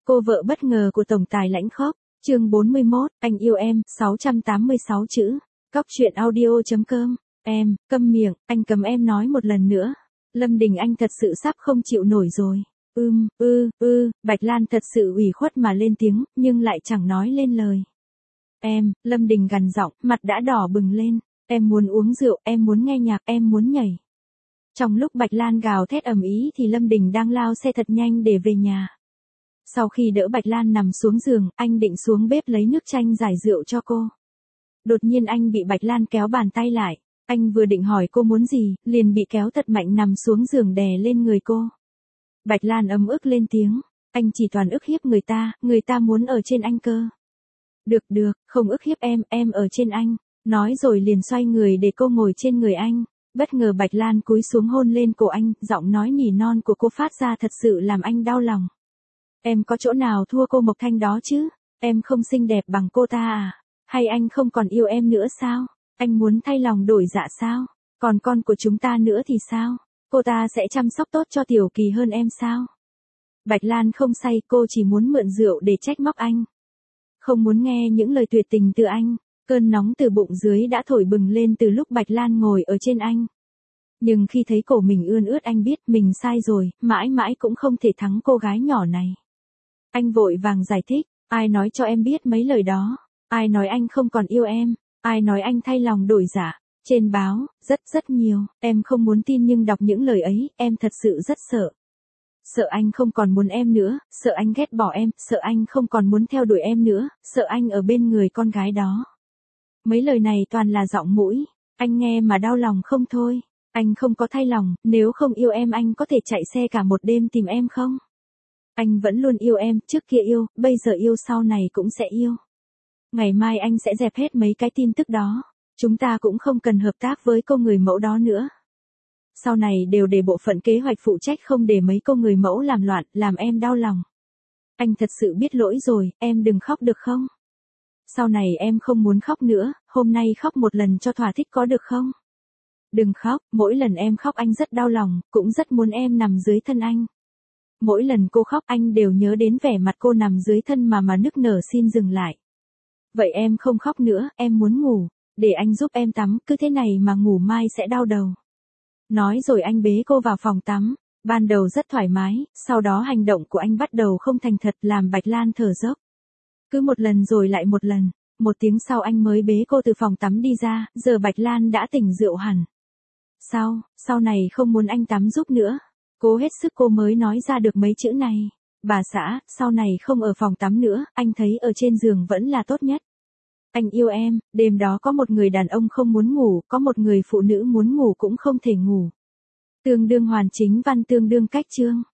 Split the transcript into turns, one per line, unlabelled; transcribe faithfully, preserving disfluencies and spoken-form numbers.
Cô vợ bất ngờ của tổng tài lãnh khốc. Chương bốn mươi mốt, anh yêu em, sáu trăm tám mươi sáu chữ. Cóc truyện audio chấm com. Em, câm miệng, anh cấm em nói một lần nữa. Lâm Đình Anh thật sự sắp không chịu nổi rồi. Ưm, ư, ư, Bạch Lan thật sự ủy khuất mà lên tiếng, nhưng lại chẳng nói lên lời. Em, Lâm Đình gằn giọng, mặt đã đỏ bừng lên. Em muốn uống rượu, em muốn nghe nhạc, em muốn nhảy. Trong lúc Bạch Lan gào thét ầm ĩ thì Lâm Đình đang lao xe thật nhanh để về nhà. Sau khi đỡ Bạch Lan nằm xuống giường, anh định xuống bếp lấy nước chanh giải rượu cho cô. Đột nhiên anh bị Bạch Lan kéo bàn tay lại. Anh vừa định hỏi cô muốn gì, liền bị kéo thật mạnh nằm xuống giường đè lên người cô. Bạch Lan ấm ức lên tiếng. Anh chỉ toàn ức hiếp người ta, người ta muốn ở trên anh cơ. Được được, không ức hiếp em, em ở trên anh. Nói rồi liền xoay người để cô ngồi trên người anh. Bất ngờ Bạch Lan cúi xuống hôn lên cổ anh, giọng nói nỉ non của cô phát ra thật sự làm anh đau lòng. Em có chỗ nào thua cô Mộc Thanh đó chứ? Em không xinh đẹp bằng cô ta à? Hay anh không còn yêu em nữa sao? Anh muốn thay lòng đổi dạ sao? Còn con của chúng ta nữa thì sao? Cô ta sẽ chăm sóc tốt cho Tiểu Kỳ hơn em sao? Bạch Lan không say, cô chỉ muốn mượn rượu để trách móc anh. Không muốn nghe những lời tuyệt tình từ anh. Cơn nóng từ bụng dưới đã thổi bừng lên từ lúc Bạch Lan ngồi ở trên anh. Nhưng khi thấy cổ mình ươn ướt anh biết mình sai rồi, mãi mãi cũng không thể thắng cô gái nhỏ này. Anh vội vàng giải thích, ai nói cho em biết mấy lời đó? Ai nói anh không còn yêu em? Ai nói anh thay lòng đổi dạ? Trên báo, rất rất nhiều, em không muốn tin nhưng đọc những lời ấy, em thật sự rất sợ. Sợ anh không còn muốn em nữa, sợ anh ghét bỏ em, sợ anh không còn muốn theo đuổi em nữa, sợ anh ở bên người con gái đó. Mấy lời này toàn là giọng mũi, anh nghe mà đau lòng không thôi. Anh không có thay lòng, nếu không yêu em anh có thể chạy xe cả một đêm tìm em không? Anh vẫn luôn yêu em, trước kia yêu, bây giờ yêu, sau này cũng sẽ yêu. Ngày mai anh sẽ dẹp hết mấy cái tin tức đó. Chúng ta cũng không cần hợp tác với cô người mẫu đó nữa. Sau này đều để bộ phận kế hoạch phụ trách, không để mấy cô người mẫu làm loạn, làm em đau lòng. Anh thật sự biết lỗi rồi, em đừng khóc được không? Sau này em không muốn khóc nữa, hôm nay khóc một lần cho thỏa thích có được không? Đừng khóc, mỗi lần em khóc anh rất đau lòng, cũng rất muốn em nằm dưới thân anh. Mỗi lần cô khóc anh đều nhớ đến vẻ mặt cô nằm dưới thân mà mà nức nở xin dừng lại. Vậy em không khóc nữa, em muốn ngủ, để anh giúp em tắm, cứ thế này mà ngủ mai sẽ đau đầu. Nói rồi anh bế cô vào phòng tắm, ban đầu rất thoải mái, sau đó hành động của anh bắt đầu không thành thật làm Bạch Lan thở dốc. Cứ một lần rồi lại một lần, một tiếng sau anh mới bế cô từ phòng tắm đi ra, giờ Bạch Lan đã tỉnh rượu hẳn. Sau, sau này không muốn anh tắm giúp nữa. Cố hết sức cô mới nói ra được mấy chữ này. Bà xã, sau này không ở phòng tắm nữa, anh thấy ở trên giường vẫn là tốt nhất. Anh yêu em, đêm đó có một người đàn ông không muốn ngủ, có một người phụ nữ muốn ngủ cũng không thể ngủ. Tương đương hoàn chính văn tương đương cách chương.